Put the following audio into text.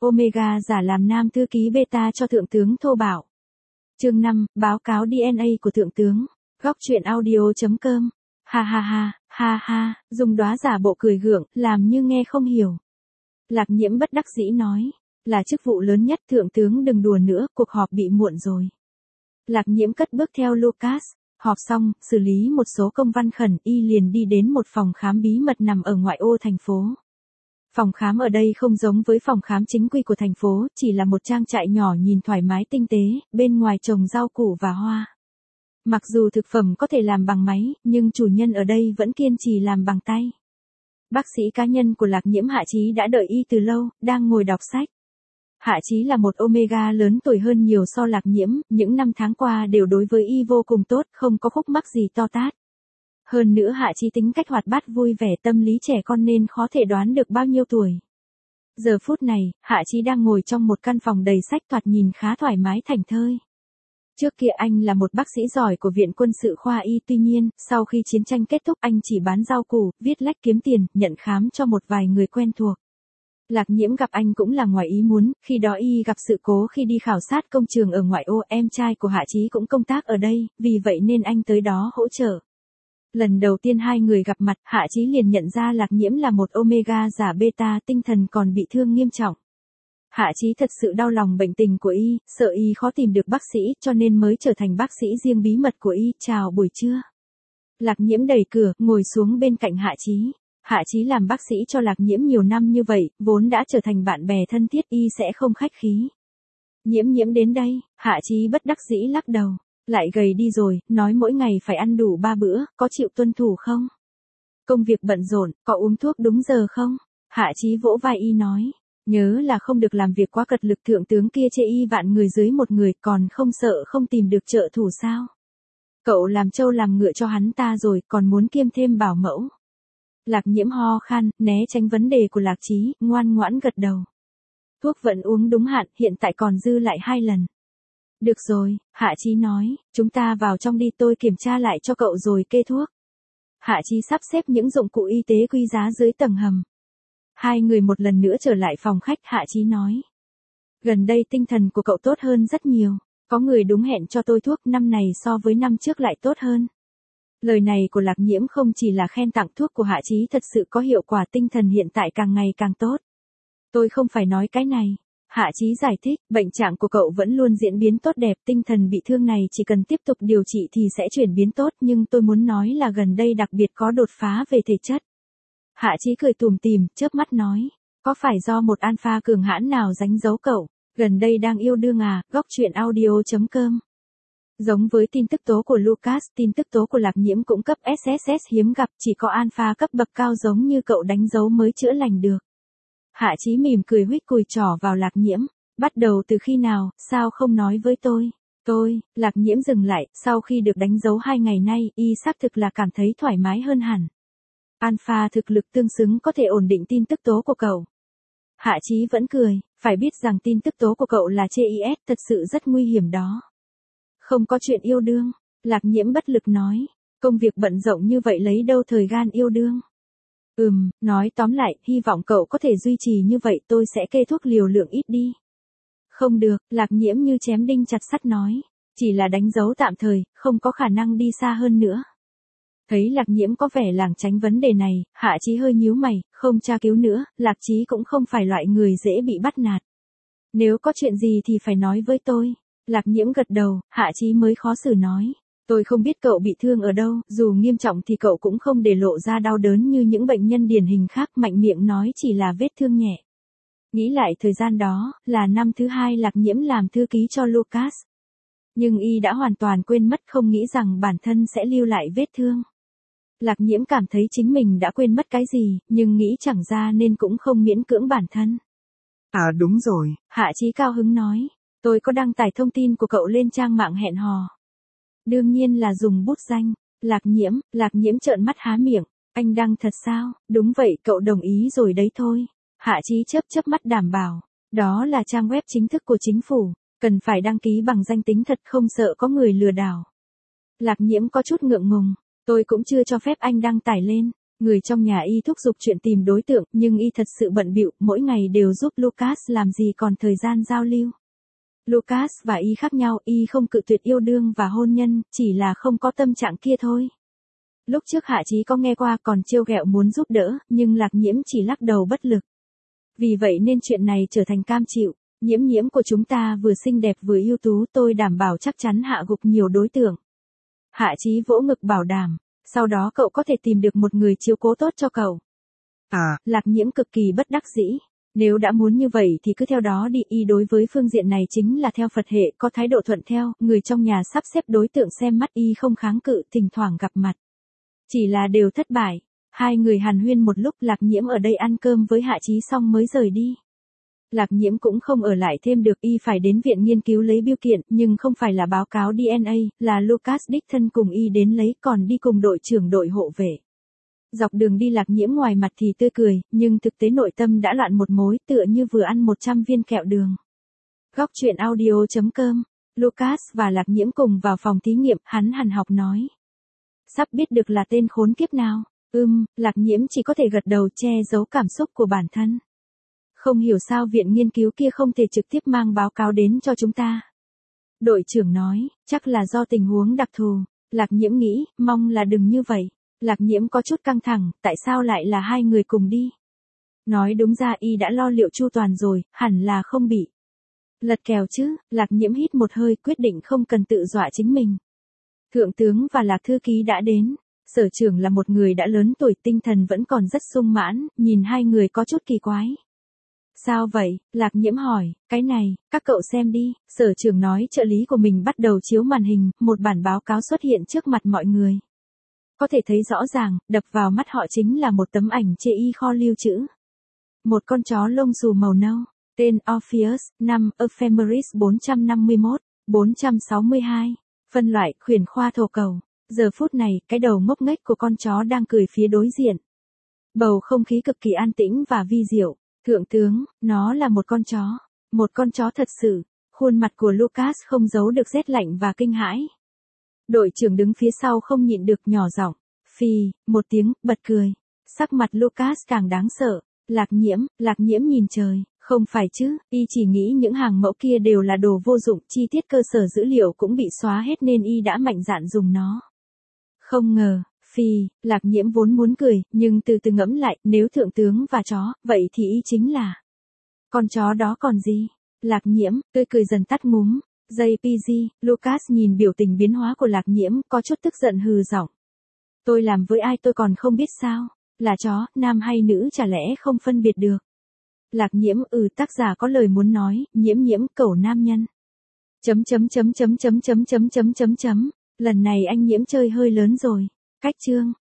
Omega giả làm nam thư ký beta cho thượng tướng Thô Bảo. Chương 5, báo cáo DNA của thượng tướng. Góc truyện audio.com. Ha ha ha, ha ha, Dung Đóa giả bộ cười gượng, làm như nghe không hiểu. Lạc Nhiễm bất đắc dĩ nói, là chức vụ lớn nhất, thượng tướng đừng đùa nữa, cuộc họp bị muộn rồi. Lạc Nhiễm cất bước theo Lucas, họp xong, xử lý một số công văn khẩn, y liền đi đến một phòng khám bí mật nằm ở ngoại ô thành phố. Phòng khám ở đây không giống với phòng khám chính quy của thành phố, chỉ là một trang trại nhỏ nhìn thoải mái tinh tế, bên ngoài trồng rau củ và hoa. Mặc dù thực phẩm có thể làm bằng máy, nhưng chủ nhân ở đây vẫn kiên trì làm bằng tay. Bác sĩ cá nhân của Lạc Nhiễm Hạ Chí đã đợi y từ lâu, đang ngồi đọc sách. Hạ Chí là một Omega lớn tuổi hơn nhiều so Lạc Nhiễm, những năm tháng qua đều đối với y vô cùng tốt, không có khúc mắc gì to tát. Hơn nữa Hạ Chí tính cách hoạt bát vui vẻ, tâm lý trẻ con nên khó thể đoán được bao nhiêu tuổi. Giờ phút này, Hạ Chí đang ngồi trong một căn phòng đầy sách, thoạt nhìn khá thoải mái thảnh thơi. Trước kia anh là một bác sĩ giỏi của Viện Quân sự Khoa Y, tuy nhiên, sau khi chiến tranh kết thúc anh chỉ bán rau củ, viết lách kiếm tiền, nhận khám cho một vài người quen thuộc. Lạc Nhiễm gặp anh cũng là ngoài ý muốn, khi đó y gặp sự cố khi đi khảo sát công trường ở ngoại ô, em trai của Hạ Chí cũng công tác ở đây, vì vậy nên anh tới đó hỗ trợ. Lần đầu tiên hai người gặp mặt, Hạ Chí liền nhận ra Lạc Nhiễm là một Omega giả beta, tinh thần còn bị thương nghiêm trọng. Hạ Chí thật sự đau lòng bệnh tình của y, sợ y khó tìm được bác sĩ, cho nên mới trở thành bác sĩ riêng bí mật của y. Chào buổi trưa. Lạc Nhiễm đẩy cửa, ngồi xuống bên cạnh Hạ Chí. Hạ Chí làm bác sĩ cho Lạc Nhiễm nhiều năm như vậy, vốn đã trở thành bạn bè thân thiết, y sẽ không khách khí. Nhiễm đến đây, Hạ Chí bất đắc dĩ lắc đầu. Lại gầy đi rồi, nói mỗi ngày phải ăn đủ 3 bữa, có chịu tuân thủ không? Công việc bận rộn, có uống thuốc đúng giờ không? Hạ Chí vỗ vai y nói, nhớ là không được làm việc quá cật lực, thượng tướng kia chê y vạn người dưới một người, còn không sợ không tìm được trợ thủ sao? Cậu làm trâu làm ngựa cho hắn ta rồi, còn muốn kiêm thêm bảo mẫu. Lạc Nhiễm ho khan, né tránh vấn đề của Lạc Chí, ngoan ngoãn gật đầu. Thuốc vẫn uống đúng hạn, hiện tại còn dư lại 2 lần. Được rồi, Hạ Chí nói, chúng ta vào trong đi, tôi kiểm tra lại cho cậu rồi kê thuốc. Hạ Chí sắp xếp những dụng cụ y tế quý giá dưới tầng hầm. Hai người một lần nữa trở lại phòng khách, Hạ Chí nói. Gần đây tinh thần của cậu tốt hơn rất nhiều, có người đúng hẹn cho tôi thuốc, năm này so với năm trước lại tốt hơn. Lời này của Lạc Nhiễm không chỉ là khen tặng, thuốc của Hạ Chí thật sự có hiệu quả, tinh thần hiện tại càng ngày càng tốt. Tôi không phải nói cái này. Hạ Chí giải thích, bệnh trạng của cậu vẫn luôn diễn biến tốt đẹp, tinh thần bị thương này chỉ cần tiếp tục điều trị thì sẽ chuyển biến tốt, nhưng tôi muốn nói là gần đây đặc biệt có đột phá về thể chất. Hạ Chí cười tủm tỉm, chớp mắt nói, có phải do một alpha cường hãn nào đánh dấu cậu, gần đây đang yêu đương à? Góc truyện audio.com. Giống với tin tức tố của Lucas, tin tức tố của Lạc Nhiễm cũng cấp SSS hiếm gặp, chỉ có alpha cấp bậc cao giống như cậu đánh dấu mới chữa lành được. Hạ Chí mỉm cười huých cùi trỏ vào Lạc Nhiễm, bắt đầu từ khi nào, sao không nói với tôi? Lạc Nhiễm dừng lại, sau khi được đánh dấu 2 ngày nay, y xác thực là cảm thấy thoải mái hơn hẳn. Alpha thực lực tương xứng có thể ổn định tin tức tố của cậu. Hạ Chí vẫn cười, phải biết rằng tin tức tố của cậu là CIS, thật sự rất nguy hiểm đó. Không có chuyện yêu đương, Lạc Nhiễm bất lực nói, công việc bận rộn như vậy lấy đâu thời gian yêu đương. Nói tóm lại, hy vọng cậu có thể duy trì như vậy, tôi sẽ kê thuốc liều lượng ít đi. Không được, Lạc Nhiễm như chém đinh chặt sắt nói, chỉ là đánh dấu tạm thời, không có khả năng đi xa hơn nữa. Thấy Lạc Nhiễm có vẻ lảng tránh vấn đề này, Hạ Chí hơi nhíu mày, không tra cứu nữa, Lạc Chí cũng không phải loại người dễ bị bắt nạt. Nếu có chuyện gì thì phải nói với tôi. Lạc Nhiễm gật đầu, Hạ Chí mới khó xử nói. Tôi không biết cậu bị thương ở đâu, dù nghiêm trọng thì cậu cũng không để lộ ra đau đớn như những bệnh nhân điển hình khác, mạnh miệng nói chỉ là vết thương nhẹ. Nghĩ lại thời gian đó, là năm thứ 2 Lạc Nhiễm làm thư ký cho Lucas. Nhưng y đã hoàn toàn quên mất, không nghĩ rằng bản thân sẽ lưu lại vết thương. Lạc Nhiễm cảm thấy chính mình đã quên mất cái gì, nhưng nghĩ chẳng ra nên cũng không miễn cưỡng bản thân. À đúng rồi, Hạ Chí cao hứng nói, tôi có đăng tải thông tin của cậu lên trang mạng hẹn hò. Đương nhiên là dùng bút danh, Lạc Nhiễm trợn mắt há miệng, anh đăng thật sao? Đúng vậy, cậu đồng ý rồi đấy thôi. Hạ Chí chớp mắt đảm bảo, đó là trang web chính thức của chính phủ, cần phải đăng ký bằng danh tính thật, không sợ có người lừa đảo. Lạc Nhiễm có chút ngượng ngùng, tôi cũng chưa cho phép anh đăng tải lên, Người trong nhà y thúc giục chuyện tìm đối tượng, nhưng y thật sự bận bịu, mỗi ngày đều giúp Lucas làm gì còn thời gian giao lưu. Lucas và y khác nhau, y không cự tuyệt yêu đương và hôn nhân, chỉ là không có tâm trạng kia thôi. Lúc trước Hạ Chí có nghe qua còn trêu ghẹo muốn giúp đỡ, nhưng Lạc Nhiễm chỉ lắc đầu bất lực. Vì vậy nên chuyện này trở thành cam chịu. Nhiễm nhiễm của chúng ta vừa xinh đẹp vừa ưu tú, tôi đảm bảo chắc chắn hạ gục nhiều đối tượng. Hạ Chí vỗ ngực bảo đảm, sau đó cậu có thể tìm được một người chiếu cố tốt cho cậu. Lạc Nhiễm cực kỳ bất đắc dĩ. Nếu đã muốn như vậy thì cứ theo đó đi, y đối với phương diện này chính là theo Phật hệ, có thái độ thuận theo, người trong nhà sắp xếp đối tượng xem mắt y không kháng cự, thỉnh thoảng gặp mặt. Chỉ là đều thất bại. Hai người hàn huyên một lúc, Lạc Nhiễm ở đây ăn cơm với Hạ Chí xong mới rời đi. Lạc Nhiễm cũng không ở lại thêm được, y phải đến viện nghiên cứu lấy bưu kiện, nhưng không phải là báo cáo DNA, là Lucas đích thân cùng y đến lấy, còn đi cùng đội trưởng đội hộ vệ. Dọc đường đi Lạc Nhiễm ngoài mặt thì tươi cười, nhưng thực tế nội tâm đã loạn một mối, tựa như vừa ăn 100 viên kẹo đường. Góc truyện audio.com. Lucas và Lạc Nhiễm cùng vào phòng thí nghiệm, hắn hằn học nói. Sắp biết được là tên khốn kiếp nào. Lạc Nhiễm chỉ có thể gật đầu che giấu cảm xúc của bản thân. Không hiểu sao viện nghiên cứu kia không thể trực tiếp mang báo cáo đến cho chúng ta. Đội trưởng nói, chắc là do tình huống đặc thù. Lạc Nhiễm nghĩ, mong là đừng như vậy. Lạc Nhiễm có chút căng thẳng, tại sao lại là hai người cùng đi? Nói đúng ra y đã lo liệu chu toàn rồi, hẳn là không bị lật kèo chứ. Lạc Nhiễm hít một hơi, quyết định không cần tự dọa chính mình. Thượng tướng và Lạc thư ký đã đến. Sở trưởng là một người đã lớn tuổi, tinh thần vẫn còn rất sung mãn, nhìn hai người có chút kỳ quái. Sao vậy? Lạc Nhiễm hỏi, cái này, các cậu xem đi. Sở trưởng nói trợ lý của mình bắt đầu chiếu màn hình, một bản báo cáo xuất hiện trước mặt mọi người. Có thể thấy rõ ràng, đập vào mắt họ chính là một tấm ảnh chê y kho lưu trữ. Một con chó lông xù màu nâu, tên Orpheus, năm Ephemeris 451, 462, phân loại, khuyển khoa thổ cầu. Giờ phút này, cái đầu ngốc nghếch của con chó đang cười phía đối diện. Bầu không khí cực kỳ an tĩnh và vi diệu. Thượng tướng, nó là một con chó. Một con chó thật sự. Khuôn mặt của Lucas không giấu được rét lạnh và kinh hãi. Đội trưởng đứng phía sau không nhịn được nhỏ giọng. Phì, một tiếng, bật cười. Sắc mặt Lucas càng đáng sợ. Lạc Nhiễm nhìn trời. Không phải chứ, y chỉ nghĩ những hàng mẫu kia đều là đồ vô dụng, chi tiết cơ sở dữ liệu cũng bị xóa hết nên y đã mạnh dạn dùng nó. Không ngờ, Lạc Nhiễm vốn muốn cười, nhưng từ từ ngẫm lại, nếu thượng tướng và chó, vậy thì y chính là con chó đó còn gì? Lạc Nhiễm, tươi cười dần tắt ngúm. JPG, Lucas nhìn biểu tình biến hóa của Lạc Nhiễm, có chút tức giận hừ giọng. Tôi làm với ai tôi còn không biết sao? Là chó, nam hay nữ chả lẽ không phân biệt được? Lạc Nhiễm, tác giả có lời muốn nói, Nhiễm, cẩu nam nhân. Lần này anh Nhiễm chơi hơi lớn rồi. Cách chương.